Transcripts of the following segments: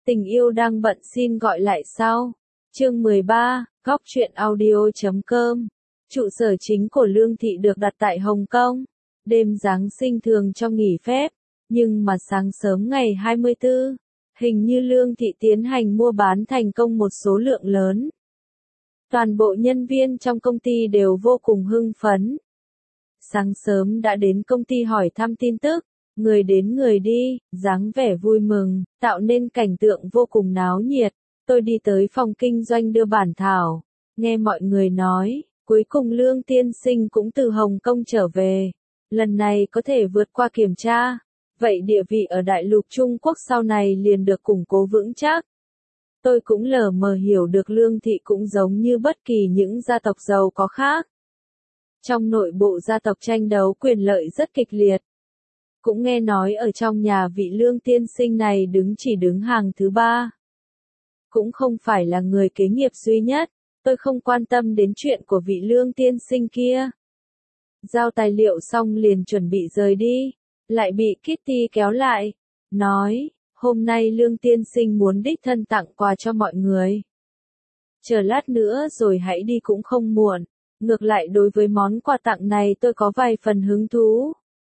Tình yêu đang bận xin gọi lại sau. Chương 13, góc truyện audio.com. Trụ sở chính của Lương Thị được đặt tại Hồng Kông. Đêm Giáng sinh thường cho nghỉ phép, nhưng mà sáng sớm ngày 24, hình như Lương Thị tiến hành mua bán thành công một số lượng lớn. Toàn bộ nhân viên trong công ty đều vô cùng hưng phấn. Sáng sớm đã đến công ty hỏi thăm tin tức, người đến người đi, dáng vẻ vui mừng, tạo nên cảnh tượng vô cùng náo nhiệt. Tôi đi tới phòng kinh doanh đưa bản thảo, nghe mọi người nói, cuối cùng Lương tiên sinh cũng từ Hồng Kông trở về. Lần này có thể vượt qua kiểm tra, vậy địa vị ở đại lục Trung Quốc sau này liền được củng cố vững chắc. Tôi cũng lờ mờ hiểu được Lương Thị cũng giống như bất kỳ những gia tộc giàu có khác. Trong nội bộ gia tộc tranh đấu quyền lợi rất kịch liệt. Cũng nghe nói ở trong nhà vị Lương tiên sinh này chỉ đứng hàng thứ 3. Cũng không phải là người kế nghiệp duy nhất, tôi không quan tâm đến chuyện của vị Lương tiên sinh kia. Giao tài liệu xong liền chuẩn bị rời đi, lại bị Kitty kéo lại, nói, hôm nay Lương tiên sinh muốn đích thân tặng quà cho mọi người. Chờ lát nữa rồi hãy đi cũng không muộn, ngược lại đối với món quà tặng này tôi có vài phần hứng thú.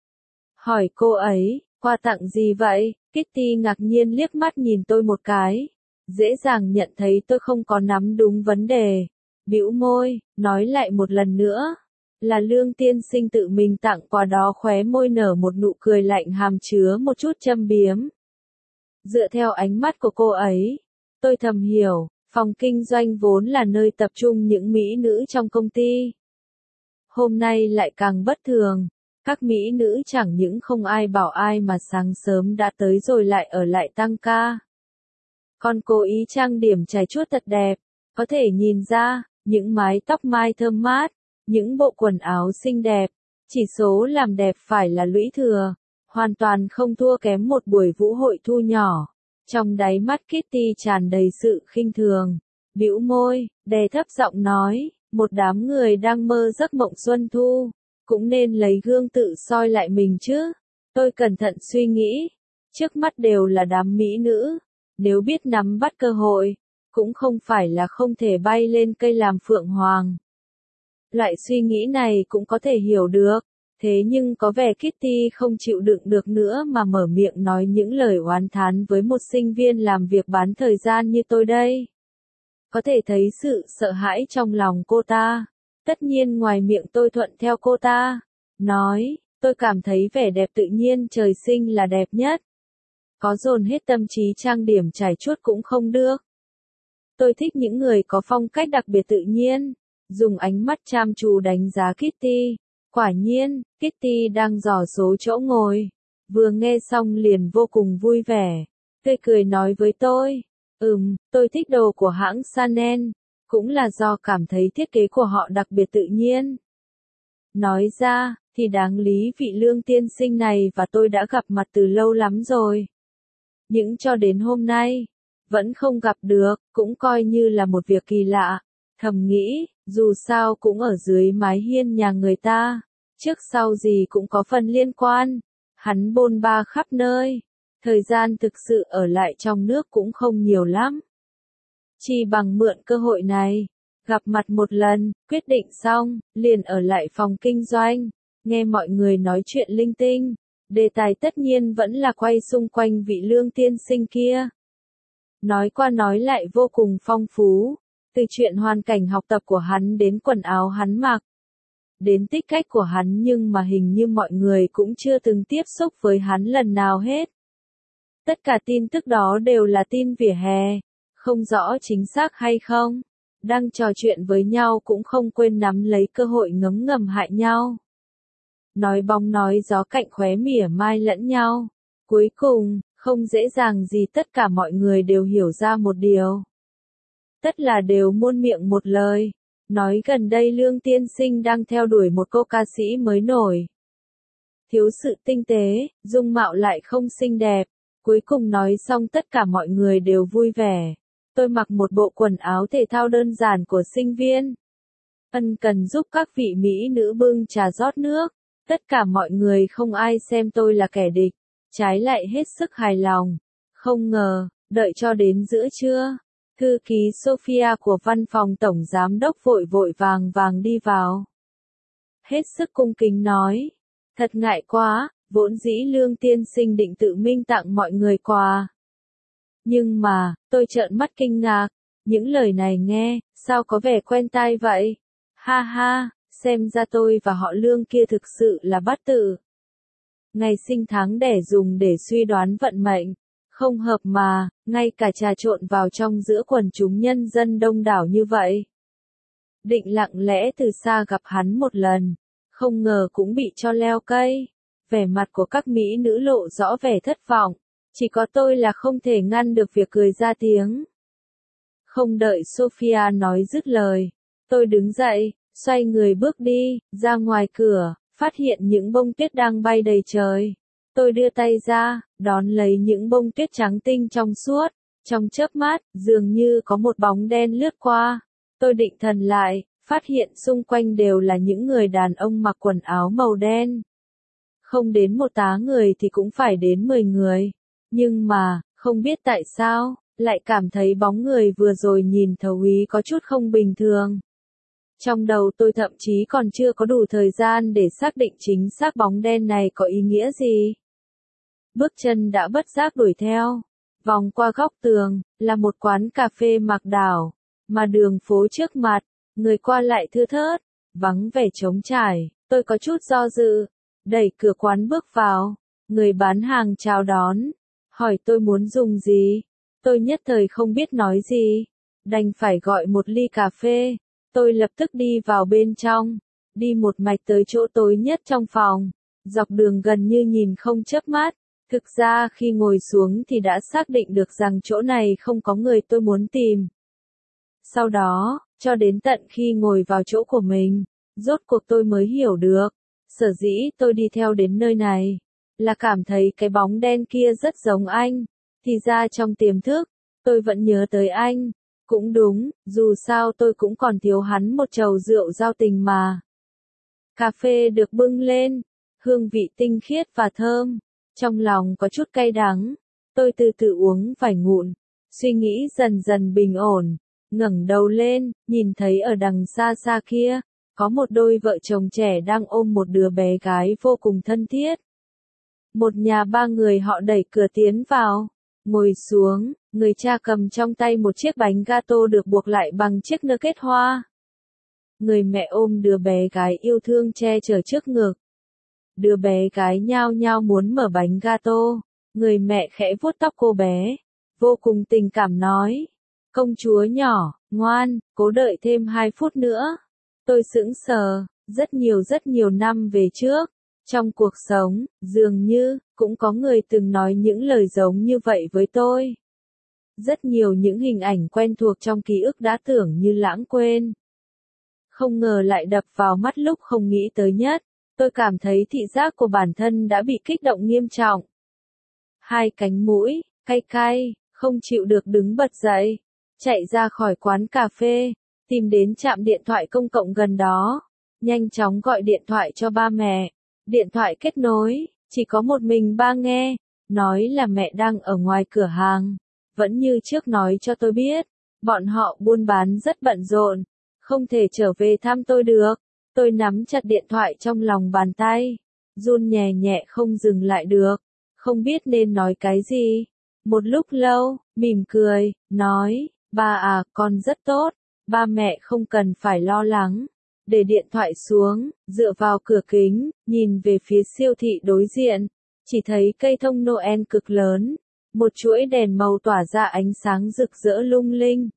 Hỏi cô ấy, quà tặng gì vậy? Kitty ngạc nhiên liếc mắt nhìn tôi một cái, dễ dàng nhận thấy tôi không có nắm đúng vấn đề. Bĩu môi, nói lại một lần nữa, là Lương tiên sinh tự mình tặng quà đó. Khóe môi nở một nụ cười lạnh hàm chứa một chút châm biếm. Dựa theo ánh mắt của cô ấy, tôi thầm hiểu, phòng kinh doanh vốn là nơi tập trung những mỹ nữ trong công ty. Hôm nay lại càng bất thường. Các mỹ nữ chẳng những không ai bảo ai mà sáng sớm đã tới rồi lại ở lại tăng ca. Còn cố ý trang điểm chải chuốt thật đẹp, có thể nhìn ra, những mái tóc mai thơm mát, những bộ quần áo xinh đẹp, chỉ số làm đẹp phải là lũy thừa, hoàn toàn không thua kém một buổi vũ hội thu nhỏ. Trong đáy mắt Kitty tràn đầy sự khinh thường, bĩu môi, đè thấp giọng nói, một đám người đang mơ giấc mộng xuân thu, cũng nên lấy gương tự soi lại mình chứ. Tôi cẩn thận suy nghĩ, trước mắt đều là đám mỹ nữ, nếu biết nắm bắt cơ hội, cũng không phải là không thể bay lên cây làm phượng hoàng. Loại suy nghĩ này cũng có thể hiểu được, thế nhưng có vẻ Kitty không chịu đựng được nữa mà mở miệng nói những lời oán thán với một sinh viên làm việc bán thời gian như tôi đây. Có thể thấy sự sợ hãi trong lòng cô ta. Tất nhiên ngoài miệng tôi thuận theo cô ta, nói, tôi cảm thấy vẻ đẹp tự nhiên trời sinh là đẹp nhất. Có dồn hết tâm trí trang điểm trải chuốt cũng không được. Tôi thích những người có phong cách đặc biệt tự nhiên. Dùng ánh mắt chăm chú đánh giá Kitty. Quả nhiên, Kitty đang dò số chỗ ngồi. Vừa nghe xong liền vô cùng vui vẻ. Tươi cười nói với tôi, tôi thích đồ của hãng Chanel. Cũng là do cảm thấy thiết kế của họ đặc biệt tự nhiên. Nói ra, thì đáng lý vị Lương tiên sinh này và tôi đã gặp mặt từ lâu lắm rồi. Nhưng cho đến hôm nay, vẫn không gặp được, cũng coi như là một việc kỳ lạ. Thầm nghĩ, dù sao cũng ở dưới mái hiên nhà người ta, trước sau gì cũng có phần liên quan. Hắn bôn ba khắp nơi, thời gian thực sự ở lại trong nước cũng không nhiều lắm. Chỉ bằng mượn cơ hội này, gặp mặt một lần, quyết định xong, liền ở lại phòng kinh doanh, nghe mọi người nói chuyện linh tinh. Đề tài tất nhiên vẫn là quay xung quanh vị Lương tiên sinh kia. Nói qua nói lại vô cùng phong phú, từ chuyện hoàn cảnh học tập của hắn đến quần áo hắn mặc, đến tích cách của hắn, nhưng mà hình như mọi người cũng chưa từng tiếp xúc với hắn lần nào hết. Tất cả tin tức đó đều là tin vỉa hè. Không rõ chính xác hay không, đang trò chuyện với nhau cũng không quên nắm lấy cơ hội ngấm ngầm hại nhau. Nói bóng nói gió cạnh khóe mỉa mai lẫn nhau. Cuối cùng, không dễ dàng gì tất cả mọi người đều hiểu ra một điều. Tất là đều muôn miệng một lời, nói gần đây Lương tiên sinh đang theo đuổi một cô ca sĩ mới nổi. Thiếu sự tinh tế, dung mạo lại không xinh đẹp. Cuối cùng nói xong tất cả mọi người đều vui vẻ. Tôi mặc một bộ quần áo thể thao đơn giản của sinh viên. Ân cần giúp các vị mỹ nữ bưng trà rót nước. Tất cả mọi người không ai xem tôi là kẻ địch, trái lại hết sức hài lòng. Không ngờ, Đợi cho đến giữa trưa, thư ký Sophia của văn phòng tổng giám đốc vội vội vàng vàng đi vào. Hết sức cung kính nói, thật ngại quá, vốn dĩ Lương tiên sinh định tự mình tặng mọi người quà. Nhưng mà, tôi trợn mắt kinh ngạc, những lời này nghe, sao có vẻ quen tai vậy? Ha ha, xem ra tôi và họ Lương kia thực sự là bát tự. Ngày sinh tháng đẻ dùng để suy đoán vận mệnh, không hợp mà, ngay cả trà trộn vào trong giữa quần chúng nhân dân đông đảo như vậy. Định lặng lẽ từ xa gặp hắn một lần, không ngờ cũng bị cho leo cây. Vẻ mặt của các mỹ nữ lộ rõ vẻ thất vọng, chỉ có tôi là không thể ngăn được việc cười ra tiếng. Không đợi Sophia nói dứt lời, tôi đứng dậy, xoay người bước đi, ra ngoài cửa, phát hiện những bông tuyết đang bay đầy trời. Tôi đưa tay ra, đón lấy những bông tuyết trắng tinh trong suốt, trong chớp mắt, dường như có một bóng đen lướt qua. Tôi định thần lại, phát hiện xung quanh đều là những người đàn ông mặc quần áo màu đen. Không đến một tá người thì cũng phải đến 10 người. Nhưng mà, không biết tại sao, lại cảm thấy bóng người vừa rồi nhìn thấu ý có chút không bình thường. Trong đầu tôi thậm chí còn chưa có đủ thời gian để xác định chính xác bóng đen này có ý nghĩa gì. Bước chân đã bất giác đuổi theo. Vòng qua góc tường, là một quán cà phê Mạc Đảo, mà đường phố trước mặt, người qua lại thưa thớt, vắng vẻ trống trải, tôi có chút do dự, đẩy cửa quán bước vào, người bán hàng chào đón, hỏi tôi muốn dùng gì, tôi nhất thời không biết nói gì, đành phải gọi một ly cà phê, tôi lập tức đi vào bên trong, đi một mạch tới chỗ tối nhất trong phòng, dọc đường gần như nhìn không chớp mắt. Thực ra khi ngồi xuống thì đã xác định được rằng chỗ này không có người tôi muốn tìm. Sau đó, cho đến tận khi ngồi vào chỗ của mình, rốt cuộc tôi mới hiểu được, sở dĩ tôi đi theo đến nơi này, là cảm thấy cái bóng đen kia rất giống anh, thì ra trong tiềm thức, tôi vẫn nhớ tới anh. Cũng đúng, dù sao tôi cũng còn thiếu hắn một chầu rượu giao tình mà. Cà phê được bưng lên, hương vị tinh khiết và thơm. Trong lòng có chút cay đắng, tôi từ từ uống vài ngụm, suy nghĩ dần dần bình ổn, ngẩng đầu lên, nhìn thấy ở đằng xa xa kia, có một đôi vợ chồng trẻ đang ôm một đứa bé gái vô cùng thân thiết. Một nhà ba người họ đẩy cửa tiến vào, ngồi xuống, người cha cầm trong tay một chiếc bánh gato được buộc lại bằng chiếc nơ kết hoa. Người mẹ ôm đứa bé gái yêu thương che chở trước ngực. Đứa bé gái nhao nhao muốn mở bánh gato, người mẹ khẽ vuốt tóc cô bé, vô cùng tình cảm nói, công chúa nhỏ, ngoan, cố đợi thêm 2 phút nữa. Tôi sững sờ, rất nhiều năm về trước, trong cuộc sống, dường như, cũng có người từng nói những lời giống như vậy với tôi. Rất nhiều những hình ảnh quen thuộc trong ký ức đã tưởng như lãng quên. Không ngờ lại đập vào mắt lúc không nghĩ tới nhất. Tôi cảm thấy thị giác của bản thân đã bị kích động nghiêm trọng. Hai cánh mũi, cay cay, không chịu được đứng bật dậy. Chạy ra khỏi quán cà phê, tìm đến trạm điện thoại công cộng gần đó. Nhanh chóng gọi điện thoại cho ba mẹ. Điện thoại kết nối, chỉ có một mình ba nghe. Nói là mẹ đang ở ngoài cửa hàng. Vẫn như trước nói cho tôi biết. Bọn họ buôn bán rất bận rộn. Không thể trở về thăm tôi được. Tôi nắm chặt điện thoại trong lòng bàn tay, run nhẹ nhẹ không dừng lại được, không biết nên nói cái gì. Một lúc lâu, mỉm cười, nói, ba à, con rất tốt, ba mẹ không cần phải lo lắng. Để điện thoại xuống, dựa vào cửa kính, nhìn về phía siêu thị đối diện, chỉ thấy cây thông Noel cực lớn, một chuỗi đèn màu tỏa ra ánh sáng rực rỡ lung linh.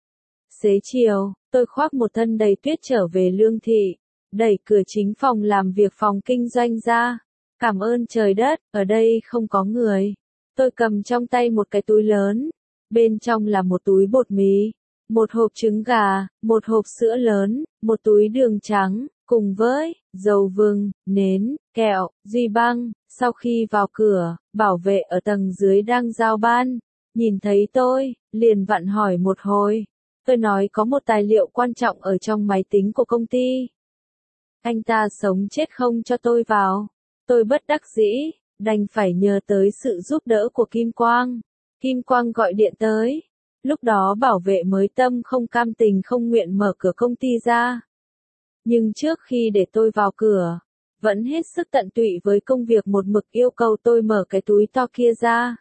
Xế chiều, tôi khoác một thân đầy tuyết trở về Lương Thị. Đẩy cửa chính phòng làm việc phòng kinh doanh ra. Cảm ơn trời đất, ở đây không có người. Tôi cầm trong tay một cái túi lớn. Bên trong là một túi bột mì, một hộp trứng gà, một hộp sữa lớn, một túi đường trắng, cùng với dầu vừng, nến, kẹo, duy băng. Sau khi vào cửa, bảo vệ ở tầng dưới đang giao ban. Nhìn thấy tôi, liền vặn hỏi một hồi. Tôi nói có một tài liệu quan trọng ở trong máy tính của công ty. Anh ta sống chết không cho tôi vào. Tôi bất đắc dĩ, đành phải nhờ tới sự giúp đỡ của Kim Quang. Kim Quang gọi điện tới. Lúc đó bảo vệ mới tâm không cam tình không nguyện mở cửa công ty ra. Nhưng trước khi để tôi vào cửa, vẫn hết sức tận tụy với công việc một mực yêu cầu tôi mở cái túi to kia ra.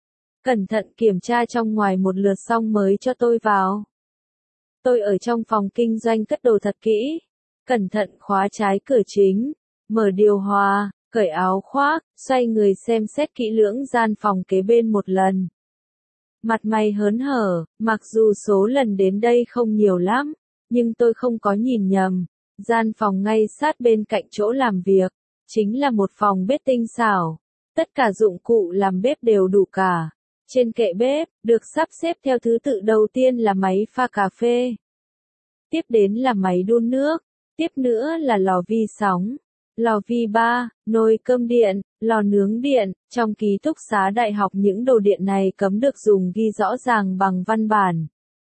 Cẩn thận kiểm tra trong ngoài một lượt xong mới cho tôi vào. Tôi ở trong phòng kinh doanh cất đồ thật kỹ, cẩn thận khóa trái cửa chính, mở điều hòa, cởi áo khoác, xoay người xem xét kỹ lưỡng gian phòng kế bên một lần. Mặt mày hớn hở, mặc dù số lần đến đây không nhiều lắm, nhưng tôi không có nhìn nhầm. Gian phòng ngay sát bên cạnh chỗ làm việc, chính là một phòng bếp tinh xảo. Tất cả dụng cụ làm bếp đều đủ cả. Trên kệ bếp, được sắp xếp theo thứ tự đầu tiên là máy pha cà phê. Tiếp đến là máy đun nước. Tiếp nữa là lò vi sóng, lò vi ba, nồi cơm điện, lò nướng điện. Trong ký túc xá đại học những đồ điện này cấm được dùng ghi rõ ràng bằng văn bản.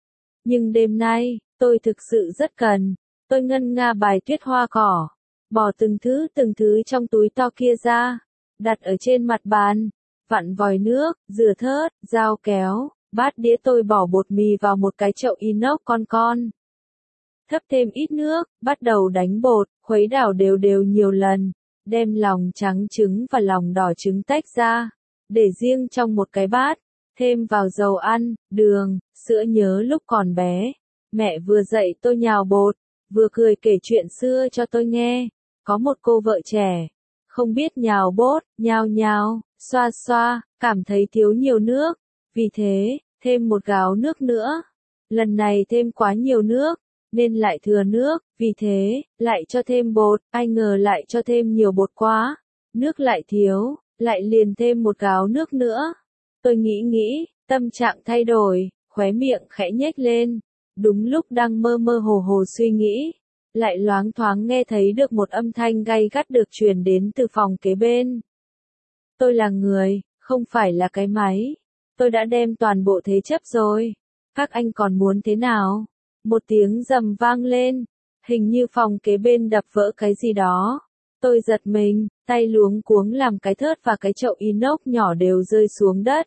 Nhưng đêm nay, tôi thực sự rất cần. Tôi ngân nga bài Tuyết Hoa Cỏ, bỏ từng thứ trong túi to kia ra, đặt ở trên mặt bàn, vặn vòi nước, rửa thớt, dao kéo, bát đĩa. Tôi bỏ bột mì vào một cái chậu inox con. Thấp thêm ít nước, bắt đầu đánh bột, khuấy đảo đều đều nhiều lần, đem lòng trắng trứng và lòng đỏ trứng tách ra, để riêng trong một cái bát, thêm vào dầu ăn, đường, sữa. Nhớ lúc còn bé, mẹ vừa dạy tôi nhào bột, vừa cười kể chuyện xưa cho tôi nghe. Có một cô vợ trẻ, không biết nhào bột, nhào, xoa, cảm thấy thiếu nhiều nước, vì thế, thêm một gáo nước nữa. Lần này thêm quá nhiều nước, nên lại thừa nước, vì thế, lại cho thêm bột, ai ngờ lại cho thêm nhiều bột quá, nước lại thiếu, lại liền thêm một gáo nước nữa. Tôi nghĩ, tâm trạng thay đổi, khóe miệng khẽ nhếch lên. Đúng lúc đang mơ mơ hồ suy nghĩ, lại loáng thoáng nghe thấy được một âm thanh gay gắt được truyền đến từ phòng kế bên. Tôi là người, không phải là cái máy. Tôi đã đem toàn bộ thế chấp rồi. Các anh còn muốn thế nào? Một tiếng rầm vang lên, hình như phòng kế bên đập vỡ cái gì đó. Tôi giật mình, tay luống cuống làm cái thớt và cái chậu inox nhỏ đều rơi xuống đất.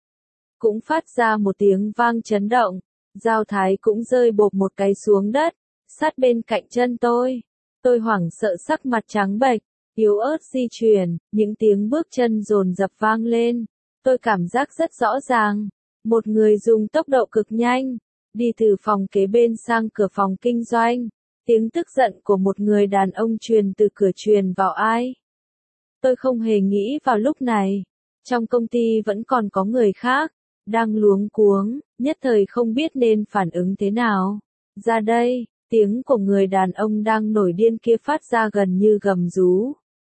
Cũng phát ra một tiếng vang chấn động. Dao thái cũng rơi bộp một cái xuống đất, sát bên cạnh chân tôi. Tôi hoảng sợ sắc mặt trắng bệch, yếu ớt di chuyển, những tiếng bước chân dồn dập vang lên. Tôi cảm giác rất rõ ràng, một người dùng tốc độ cực nhanh, đi từ phòng kế bên sang cửa phòng kinh doanh. Tiếng tức giận của một người đàn ông truyền từ cửa truyền vào ai. Tôi không hề nghĩ vào lúc này, trong công ty vẫn còn có người khác, đang luống cuống, nhất thời không biết nên phản ứng thế nào. Ra đây, tiếng của người đàn ông đang nổi điên kia phát ra gần như gầm rú.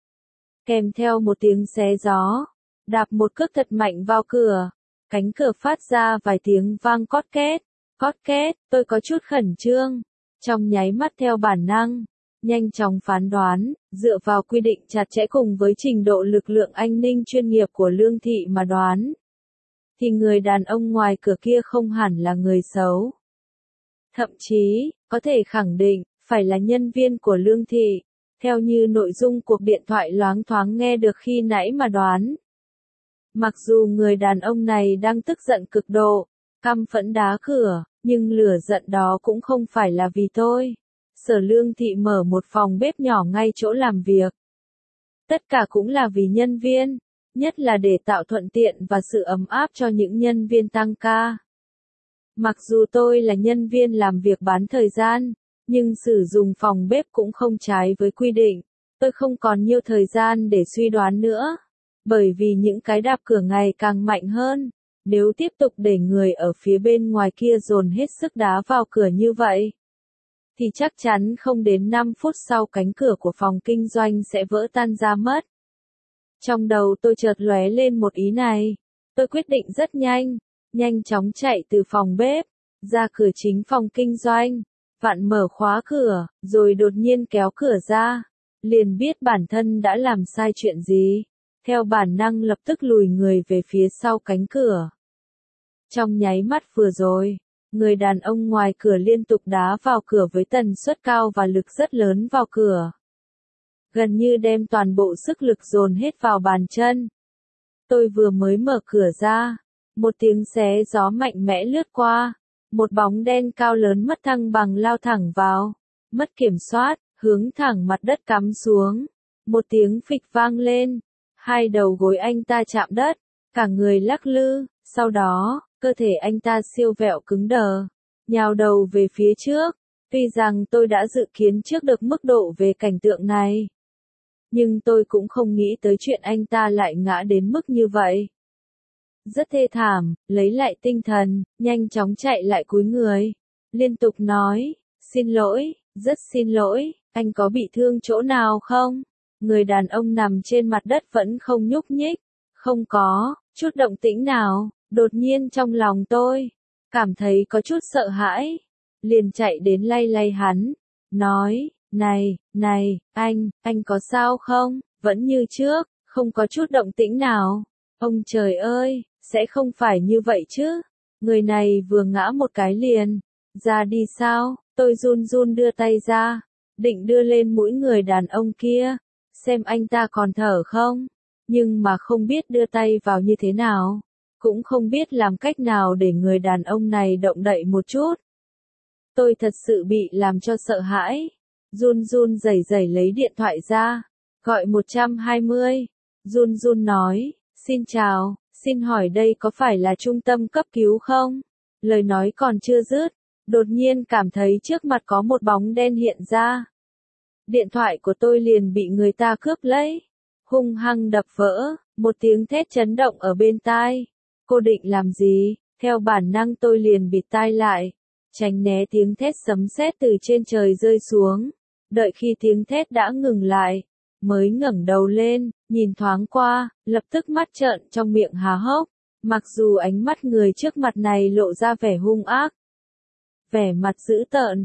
Kèm theo một tiếng xé gió, đạp một cước thật mạnh vào cửa. Cánh cửa phát ra vài tiếng vang cót két, tôi có chút khẩn trương. Trong nháy mắt theo bản năng, nhanh chóng phán đoán, dựa vào quy định chặt chẽ cùng với trình độ lực lượng an ninh chuyên nghiệp của Lương Thị mà đoán. Thì người đàn ông ngoài cửa kia không hẳn là người xấu. Thậm chí, có thể khẳng định, phải là nhân viên của Lương Thị, theo như nội dung cuộc điện thoại loáng thoáng nghe được khi nãy mà đoán. Mặc dù người đàn ông này đang tức giận cực độ, căm phẫn đá cửa, nhưng lửa giận đó cũng không phải là vì tôi. Sở Lương Thị mở một phòng bếp nhỏ ngay chỗ làm việc. Tất cả cũng là vì nhân viên, nhất là để tạo thuận tiện và sự ấm áp cho những nhân viên tăng ca. Mặc dù tôi là nhân viên làm việc bán thời gian, nhưng sử dụng phòng bếp cũng không trái với quy định. Tôi không còn nhiều thời gian để suy đoán nữa, bởi vì những cái đạp cửa ngày càng mạnh hơn. Nếu tiếp tục để người ở phía bên ngoài kia dồn hết sức đá vào cửa như vậy, thì chắc chắn không đến 5 phút sau cánh cửa của phòng kinh doanh sẽ vỡ tan ra mất. Trong đầu tôi chợt lóe lên một ý này. Tôi quyết định rất nhanh chóng chạy từ phòng bếp, ra cửa chính phòng kinh doanh, vặn mở khóa cửa, rồi đột nhiên kéo cửa ra. Liền biết bản thân đã làm sai chuyện gì. Theo bản năng lập tức lùi người về phía sau cánh cửa. Trong nháy mắt vừa rồi, người đàn ông ngoài cửa liên tục đá vào cửa với tần suất cao và lực rất lớn vào cửa. Gần như đem toàn bộ sức lực dồn hết vào bàn chân. Tôi vừa mới mở cửa ra, Một tiếng xé gió mạnh mẽ lướt qua, một bóng đen cao lớn mất thăng bằng lao thẳng vào, mất kiểm soát, hướng thẳng mặt đất cắm xuống. Một tiếng phịch vang lên, hai đầu gối anh ta chạm đất, cả người lắc lư, sau đó, cơ thể anh ta siêu vẹo cứng đờ, nhào đầu về phía trước. Tuy rằng tôi đã dự kiến trước được mức độ về cảnh tượng này, nhưng tôi cũng không nghĩ tới chuyện anh ta lại ngã đến mức như vậy. Rất thê thảm, lấy lại tinh thần, nhanh chóng chạy lại cúi người, liên tục nói, xin lỗi, rất xin lỗi, anh có bị thương chỗ nào không? Người đàn ông nằm trên mặt đất vẫn không nhúc nhích, không có chút động tĩnh nào. Đột nhiên trong lòng tôi cảm thấy có chút sợ hãi, liền chạy đến lay lay hắn, nói, này, anh có sao không? Vẫn như trước, không có chút động tĩnh nào. Ông trời ơi, sẽ không phải như vậy chứ? Người này vừa ngã một cái liền ra đi sao? Tôi run run đưa tay ra, định đưa lên mũi người đàn ông kia, xem anh ta còn thở không, nhưng mà không biết đưa tay vào như thế nào, cũng không biết làm cách nào để người đàn ông này động đậy một chút. Tôi thật sự bị làm cho sợ hãi, run run rẩy rẩy lấy điện thoại ra, gọi 120, run run nói, xin chào, xin hỏi đây có phải là trung tâm cấp cứu không? Lời nói còn chưa dứt, đột nhiên cảm thấy trước mặt có một bóng đen hiện ra. Điện thoại của tôi liền bị người ta cướp lấy, hung hăng đập vỡ, một tiếng thét chấn động ở bên tai. Cô định làm gì? Theo bản năng tôi liền bịt tai lại, tránh né tiếng thét sấm sét từ trên trời rơi xuống. Đợi khi tiếng thét đã ngừng lại, mới ngẩng đầu lên, nhìn thoáng qua, lập tức mắt trợn trong miệng há hốc. Mặc dù ánh mắt người trước mặt này lộ ra vẻ hung ác, vẻ mặt dữ tợn,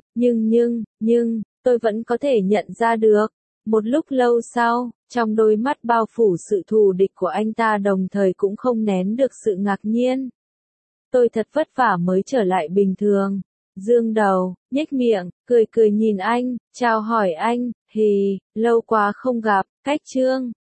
nhưng, tôi vẫn có thể nhận ra được. Một lúc lâu sau, trong đôi mắt bao phủ sự thù địch của anh ta đồng thời cũng không nén được sự ngạc nhiên. Tôi thật vất vả mới trở lại bình thường. Dương đầu, nhếch miệng, cười cười nhìn anh, chào hỏi anh, lâu quá không gặp, cách Trương.